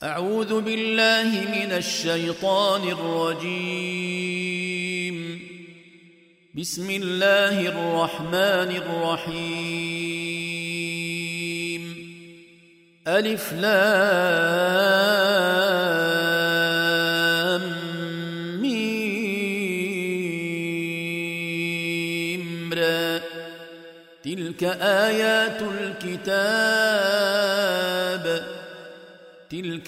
أعوذ بالله من الشيطان الرجيم. بسم الله الرحمن الرحيم. ألف لام ميم را. تلك آيات الكتاب تلك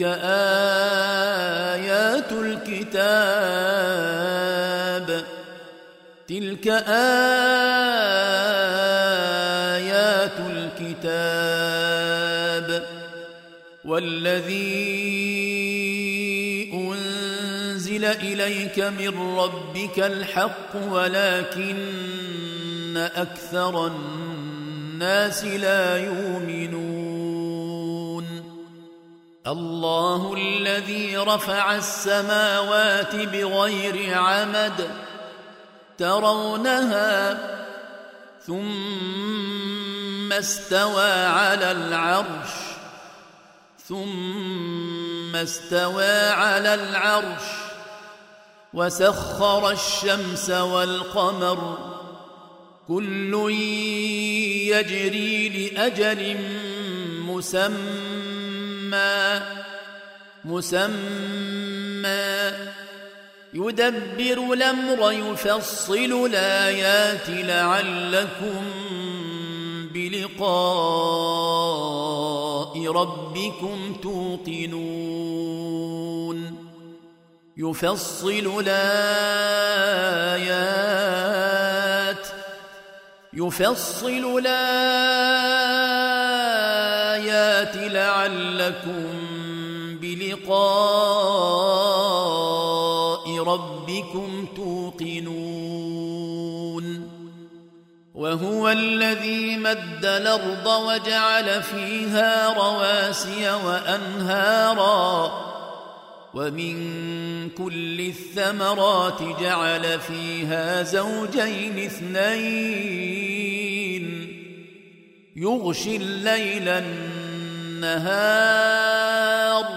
آيات الكتاب تلك آيات الكتاب والذي أنزل إليك من ربك الحق ولكن أكثر الناس لا يؤمنون. الله الذي رفع السماوات بغير عمد ترونها ثم استوى على العرش وسخر الشمس والقمر كل يجري لأجل مسمى يدبر الأمر يفصل الآيات لعلكم بلقاء ربكم توقنون. يفصل الآيات لعلكم بلقاء ربكم توقنون. وهو الذي مد الأرض وجعل فيها رواسي وأنهارا ومن كل الثمرات جعل فيها زوجين اثنين يغشي الليل النهار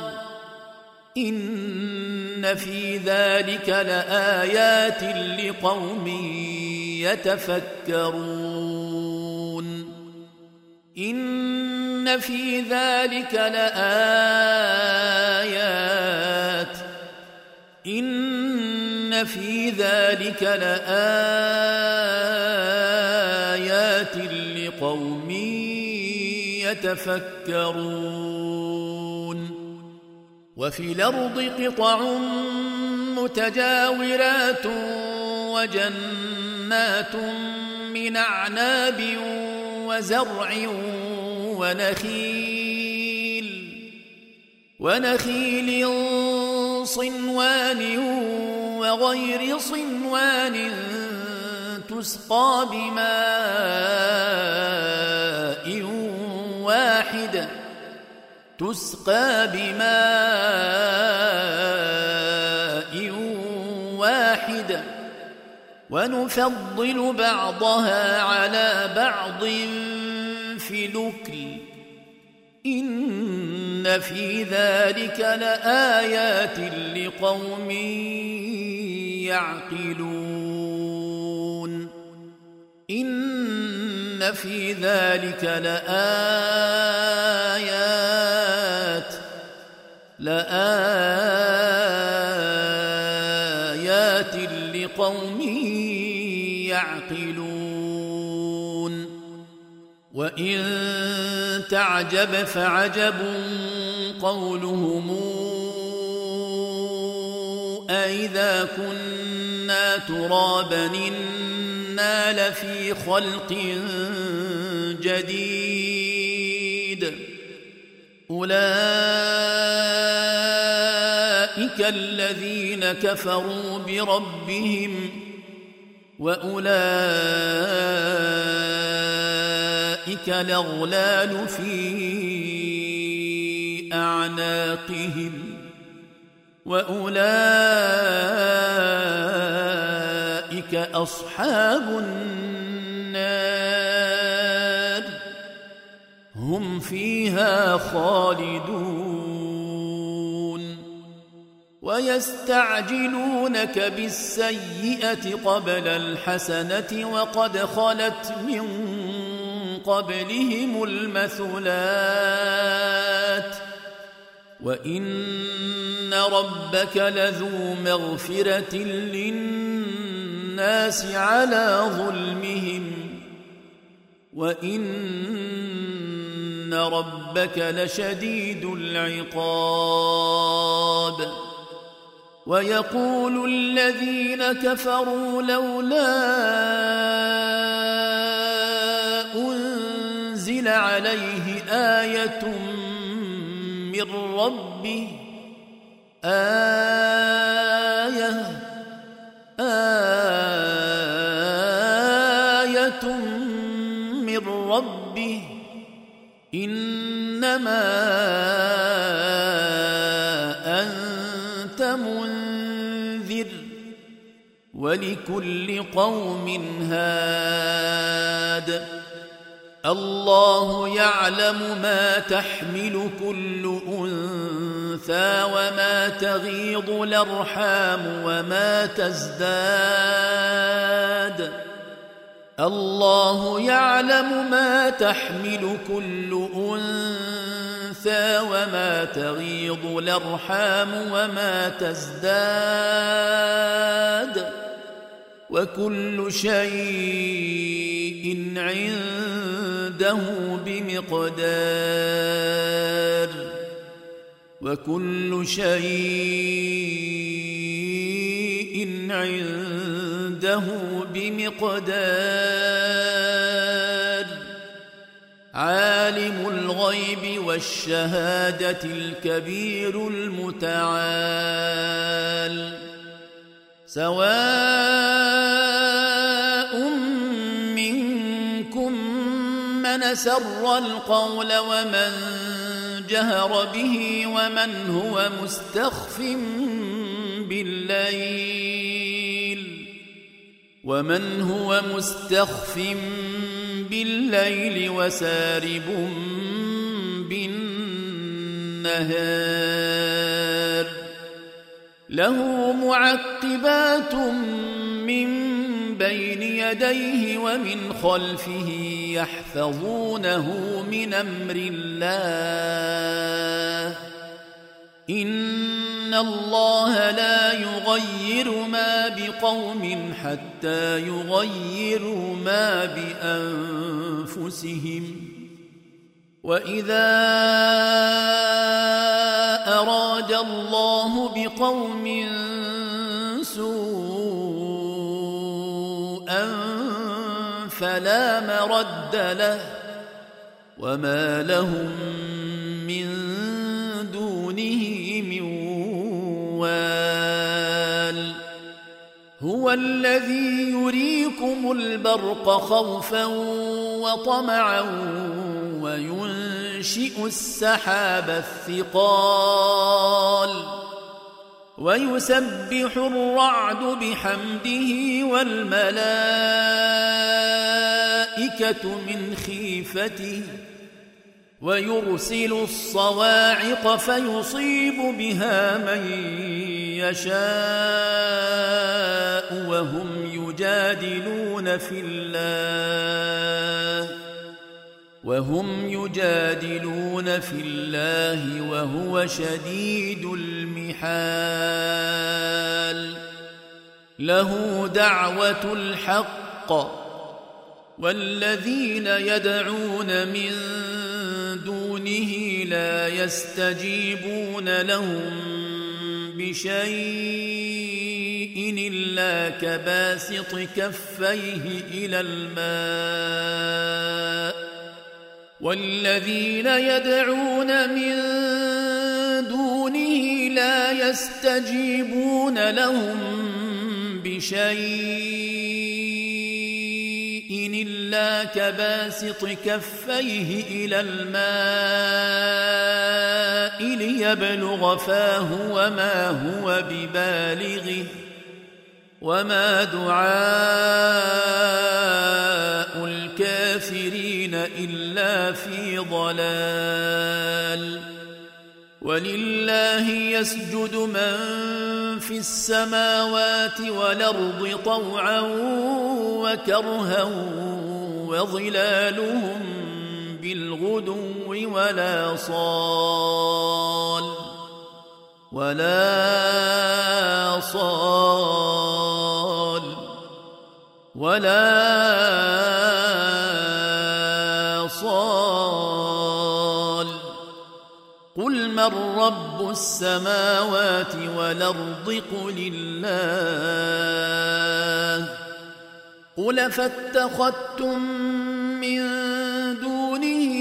إن في ذلك لآيات لقوم يتفكرون. إن في ذلك لآيات لقوم يتفكرون. وفي الأرض قطع متجاورات وجنات من أعناب وزرع ونخيل صنوان وغير صنوان تسقى بماء واحد ونفضل بعضها على بعض في الأكل إن في ذلك لآيات لقوم يعقلون. إن في ذلك لآيات لقوم يعقلون. وإن تعجب فعجب قولهم أإذا كنا ترابا إنا لفي خلق جديد أولئك الذين كفروا بربهم وأولئك الأغلال في أعناقهم وأولئك أصحاب النار هم فيها خالدون. ويستعجلونك بالسيئة قبل الحسنة وقد خلت من قبلهم المثلات وإن ربك لذو مغفرة للناس على ظلمهم وإن ربك لشديد العقاب ويقول الذين كفروا لولا أنزل عليه آية من ربه آية من ربه إنما أنت منذر ولكل قوم هاد الله يعلم ما تحمل كل أنثى وما تغيض الأرحام وما تزداد الله يعلم ما تحمل كل أنثى وما تغيض الأرحام وما تزداد وكل شيء عنده بمقدار وكل شيء عنده بمقدار عالم الغيب والشهادة الكبير المتعال سواء منكم من سر القول ومن جهر به ومن هو مستخف بالليل وسارب بالنهار له معقبات من بين يديه ومن خلفه يحفظونه من أمر الله إن الله لا يغير ما بقوم حتى يغيروا ما بأنفسهم وإذا أراد الله بقوم سوءا فلا مرد له وما لهم من دونه من وال هو الذي يريكم البرق خوفا وطمعا وينشئ السحاب الثقال ويسبح الرعد بحمده والملائكة من خيفته ويرسل الصواعق فيصيب بها من يشاء وهم يجادلون في الله وهو شديد المحال له دعوة الحق والذين يدعون من دونه لا يستجيبون لهم بشيء إلا كباسط كفيه إلى الماء والذين يدعون من دونه لا يستجيبون لهم بشيء إلا كباسط كفيه إلى الماء ليبلغ فاه وما هو ببالغه وما دعاء الكافرين إلا في ضلال ولله يسجد من في السماوات والأرض طوعا وكرها وظلالهم بالغدو ولا صال قل من رب السماوات والأرض قل الله قل فاتخذتم من دونه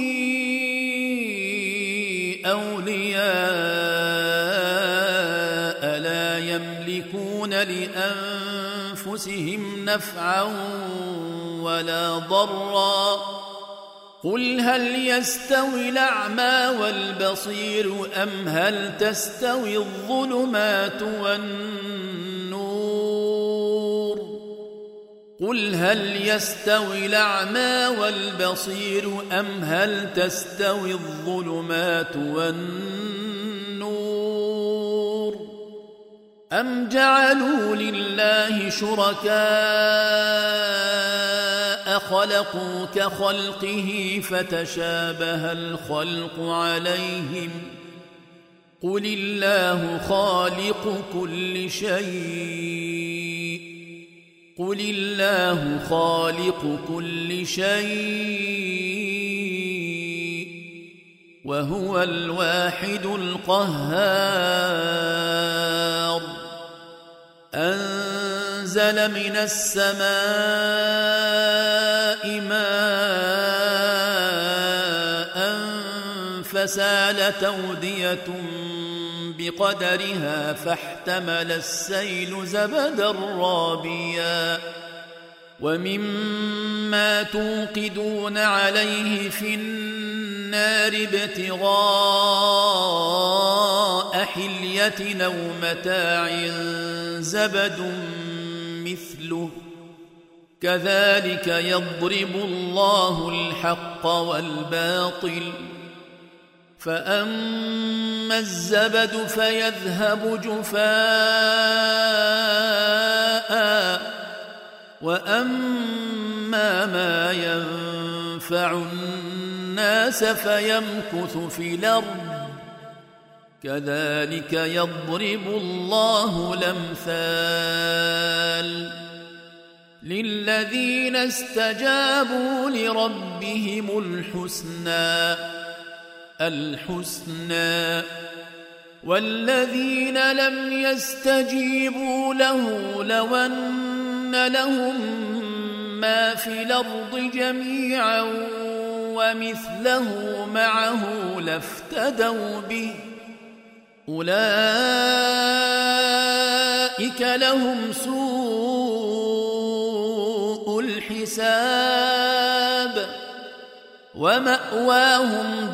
أولياء لا يملكون لأنفسهم نفعا ولا ضرا قل هل يستوي الأعمى والبصير أم هل تستوي الظلمات والنور قل هل يستوي الأعمى والبصير أم هل تستوي الظلمات والنور أم جعلوا لله شركاء خلقوا كخلقه فتشابه الخلق عليهم قل الله خالق كل شيء وهو الواحد القهار أنزل من السماء ماء فسالت أودية بقدرها فاحتمل السيل زبدا رابيا ومما توقدون عليه في النار ابتغاء حلية أو متاع زبد مثله كذلك يضرب الله الحق والباطل فأما الزبد فيذهب جفاء وأما ما ينفع الناس فيمكث في الأرض كذلك يضرب الله الأمثال للذين استجابوا لربهم الحسنى والذين لم يستجيبوا له لو أن لهم ما في الأرض جميعا ومثله معه لافتدوا به أولئك لهم سوء الحساب ومأواهم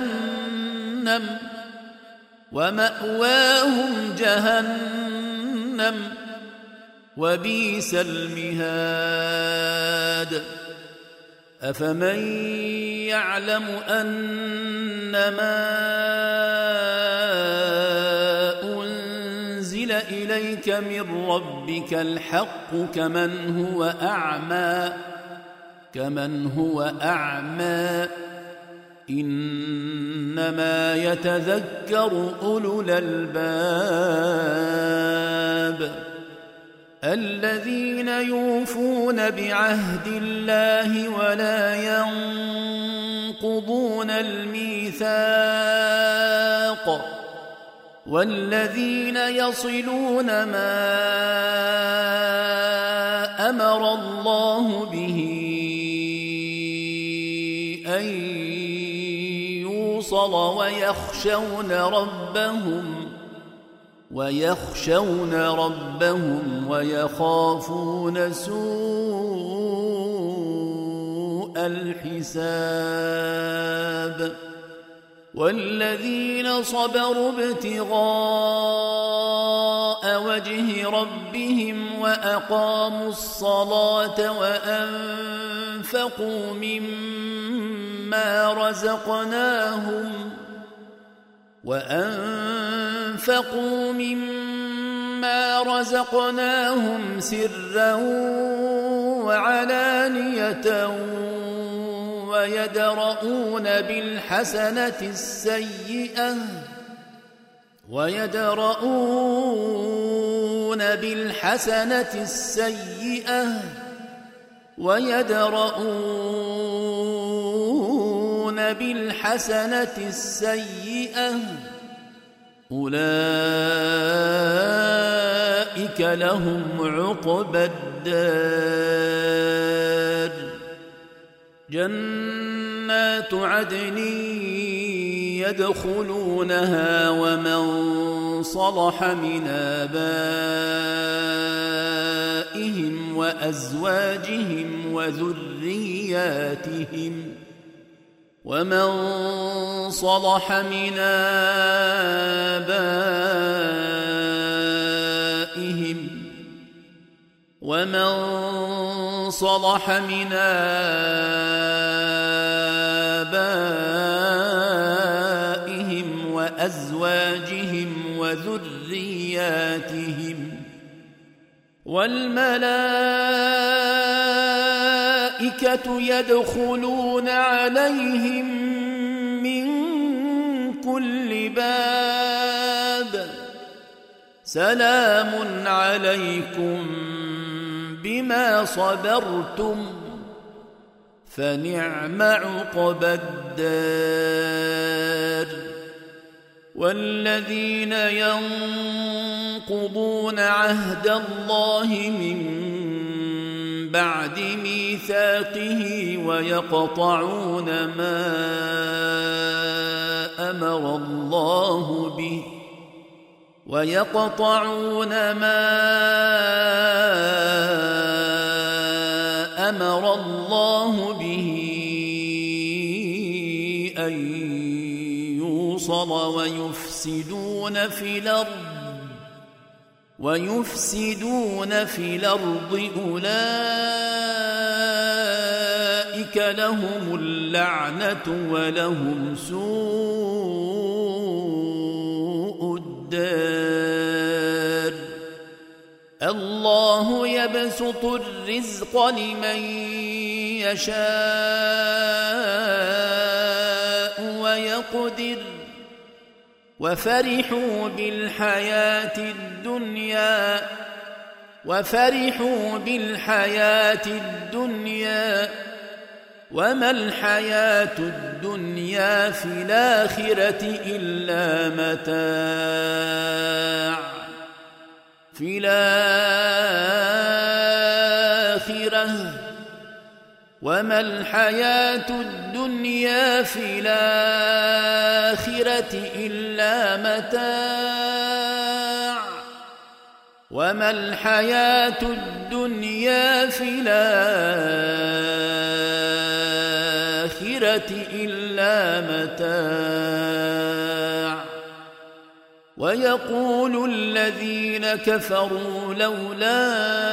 جهنم وبئس المهاد أفمن يعلم أنما أنزل إليك من ربك الحق كمن هو أعمى إنما يتذكر أولو الألباب الذين يوفون بعهد الله ولا ينقضون الميثاق والذين يصلون ما أمر الله به أن يوصل ويخشون ربهم ويخافون سوء الحساب والذين صبروا ابتغاء وجه ربهم وأقاموا الصلاة وأنفقوا مما رزقناهم سرا وعلانية ويدرؤون بالحسنة السيئة أولئك لهم عقبى الدار جنات عدن يدخلونها ومن صلح من آبائهم وأزواجهم ومن صلح من آبائهم وأزواجهم وذرياتهم والملائكة يدخلون عليهم من كل باب سلام عليكم بما صبرتم فنعم عقبى الدار والذين ينقضون عهد الله من بعد ميثاقه ويقطعون ما أمر الله به أن يوصل ويفسدون في الأرض أولئك لهم اللعنة ولهم سوء الدار الله يبسط الرزق لمن يشاء ويقدر وفرحوا بالحياة الدنيا وما الحياة الدنيا في الآخرة إلا متاع وما الحياة الدنيا في الآخرة إلا متاع ويقول الذين كفروا لولا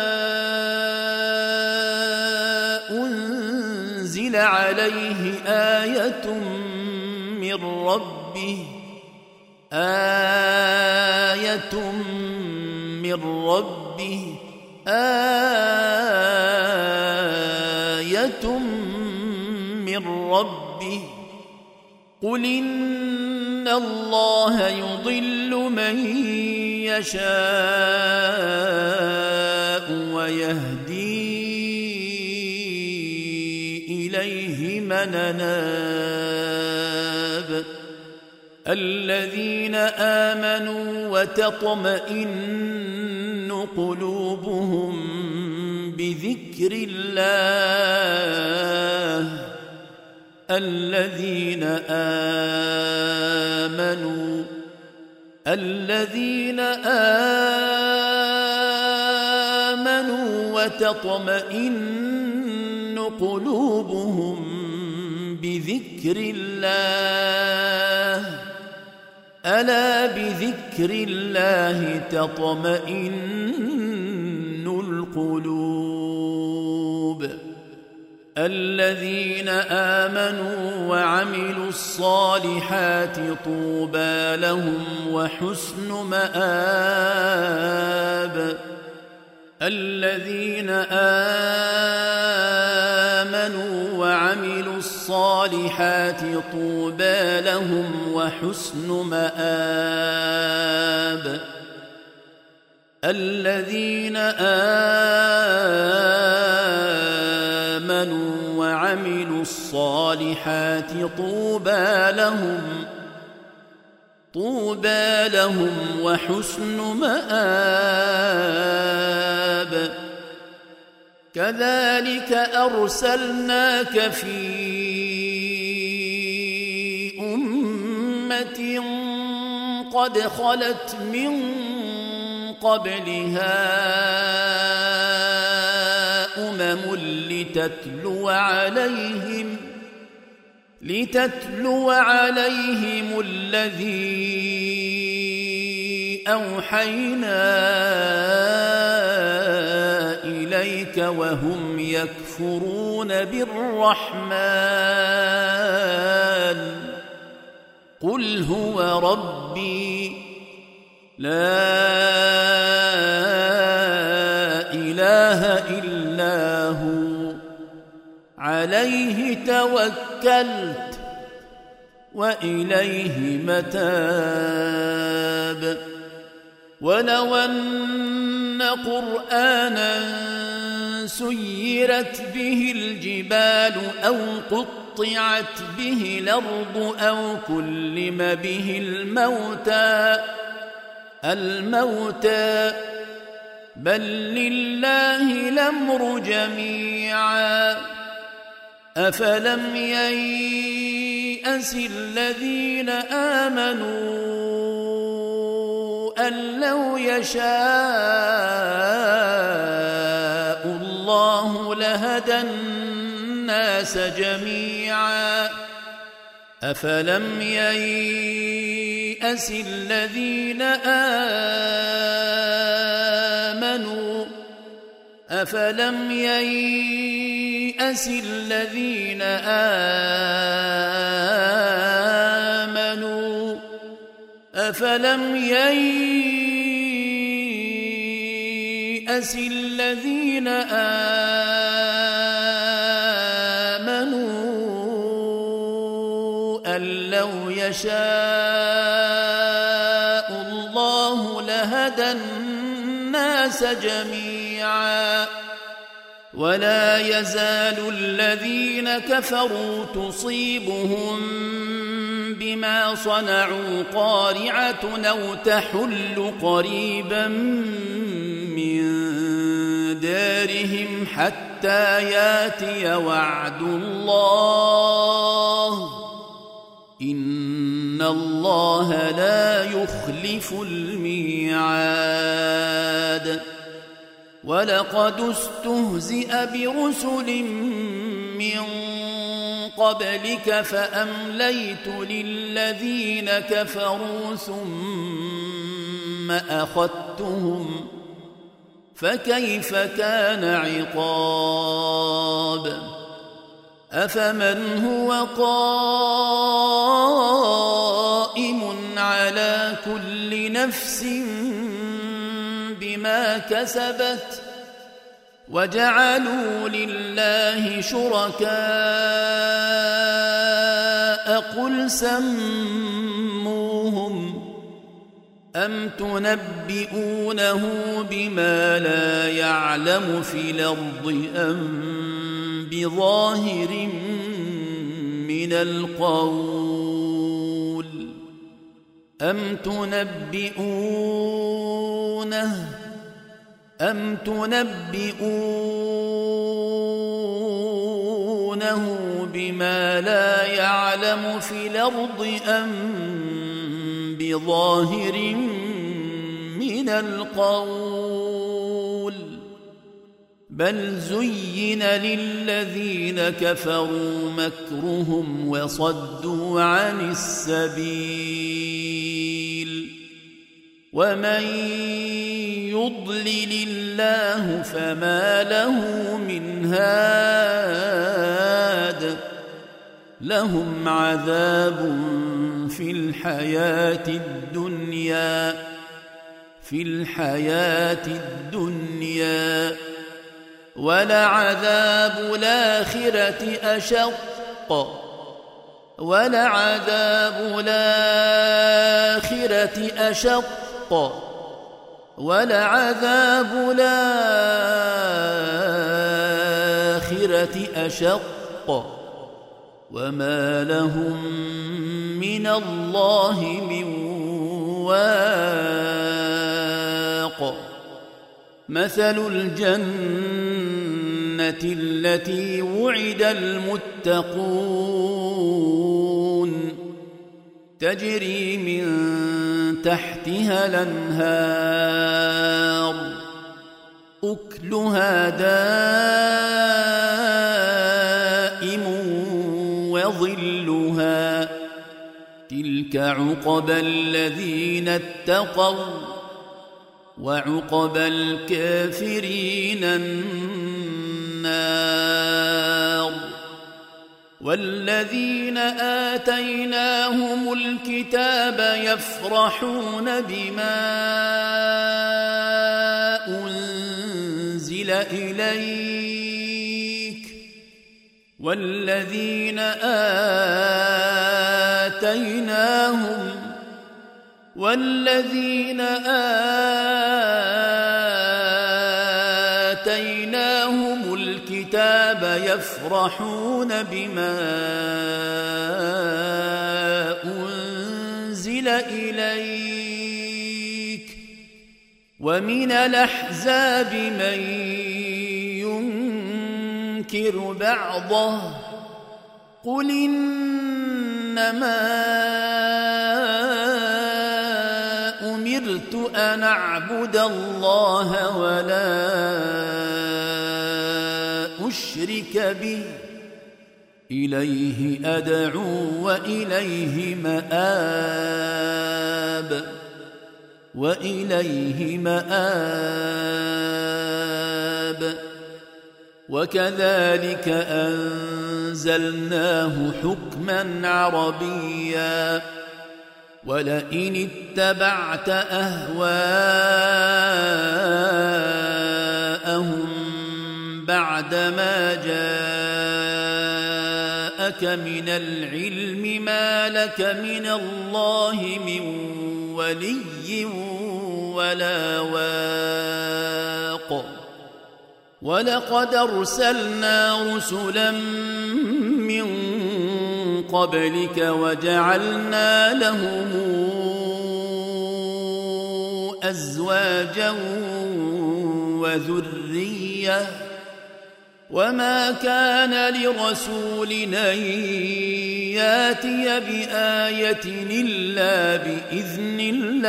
أنزل عليه آية من ربه قل إن الله يضل من يشاء ويهدي إليه من أناب الذين آمنوا وتطمئن قلوبهم بذكر الله الذين آمنوا وتطمئن قلوبهم بذكر الله ألا بذكر الله تطمئن القلوب الذين آمنوا وعملوا الصالحات طوبى لهم وحسن مآب. الذين آمنوا وعملوا الصالحات طوبى لهم وحسن مآب. الذين آمنوا وعملوا الصالحات طوبى لهم وحسن مآب. كذلك أرسلناك في أمة قد خلت من قبلها لتتلو عليهم الذي أوحينا إليك وهم يكفرون بالرحمن. قل هو ربي لا إله إلا هو عليه توكلت وإليه متاب. ولو أن قرآنا سيرت به الجبال أو قطعت به الأرض أو كلم به الموتى بل لله الأمر جميعا. أفلم ييأس الذين آمنوا أن لو يشاء الله لهدى الناس جميعا. أفلم ييأس الذين آمنوا أن لو يشاء الله لهدى الناس جميعا. ولا يزال الذين كفروا تصيبهم بما صنعوا قارعة أو تحل قريبا من دارهم حتى ياتي وعد الله إن الله لا يخلف الميعاد. ولقد استهزئ برسل من قبلك فأمليت للذين كفروا ثم أخذتهم فكيف كان عقاب. أفمن هو قائم على كل نفس بما كسبت وجعلوا لله شركاء قل سموهم أم تنبئونه بما لا يعلم في الأرض أم بظاهر من القول أم تنبئونه بما لا يعلم في الأرض أم بظاهر من القول بل زين للذين كفروا مكرهم وصدوا عن السبيل ومن يضلل الله فما له من هاد لهم عذاب في الحياة الدنيا ولعذاب الآخرة أشق ولعذاب الآخرة أشق وما لهم من الله من واق مثل الجنة التي وعد المتقون تجري من تحتها الأنهار أكلها دائم وظلها تلك عقبى الذين اتقوا وعقبى الكافرين النار والذين آتيناهم الكتاب يفرحون بما أنزل إليك والذين آتيناهم الكتاب يفرحون بما أنزل إليك ومن الأحزاب من ينكر بعضه قل إنما أمرت أن أعبد الله ولا أشرك به إليه أدعو وإليه مآب وكذلك أنزلناه حكما عربيا ولئن اتبعت أهواءهم بعدما جاءك من العلم ما لك من الله من ولي ولا واق ولقد أرسلنا رسلا من قبلك وجعلنا لهم أزواجا وذرية وما كان لرسول أن ياتي بآية إلا بإذن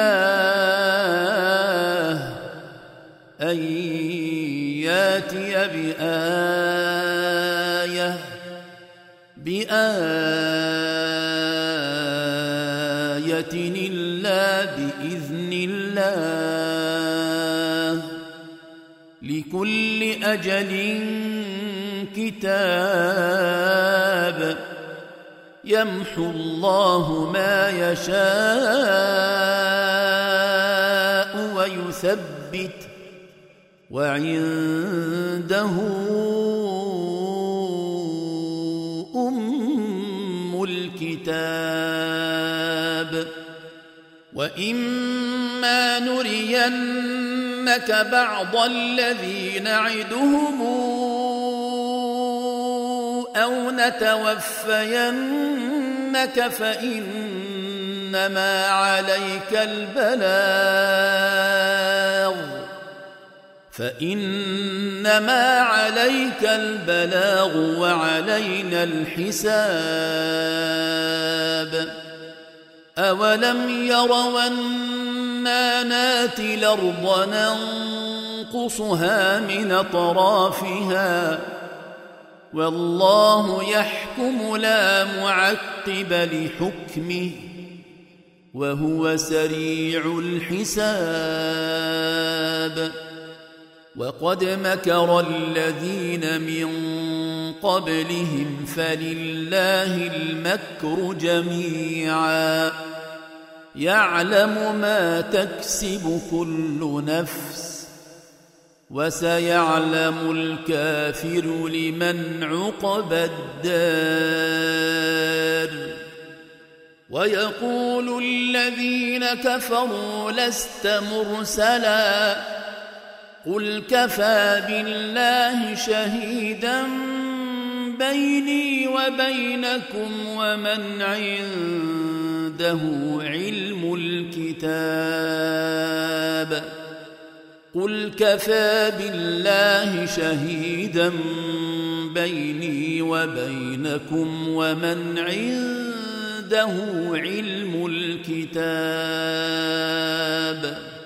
الله أن ياتي بآية إلا بإذن الله لكل أجل كتاب يمحو الله ما يشاء ويثبت وعنده أم الكتاب وإما نرينك بعض الذي نعدهم أو نتوفينك فإنما عليك البلاغ وعلينا الحساب أولم يروا أنا ناتي الأرض ننقصها من أطرافها والله يحكم لا معقب لحكمه وهو سريع الحساب. وقد مكر الذين من قبلهم فلله المكر جميعا يعلم ما تكسب كل نفس وسيعلم الكافر لمن عقبى الدار. ويقول الذين كفروا لست مرسلا قل كفى بالله شهيدا بيني وبينكم ومن عنده علم الكتاب. قل كفى بالله شهيدا بيني وبينكم ومن عنده علم الكتاب.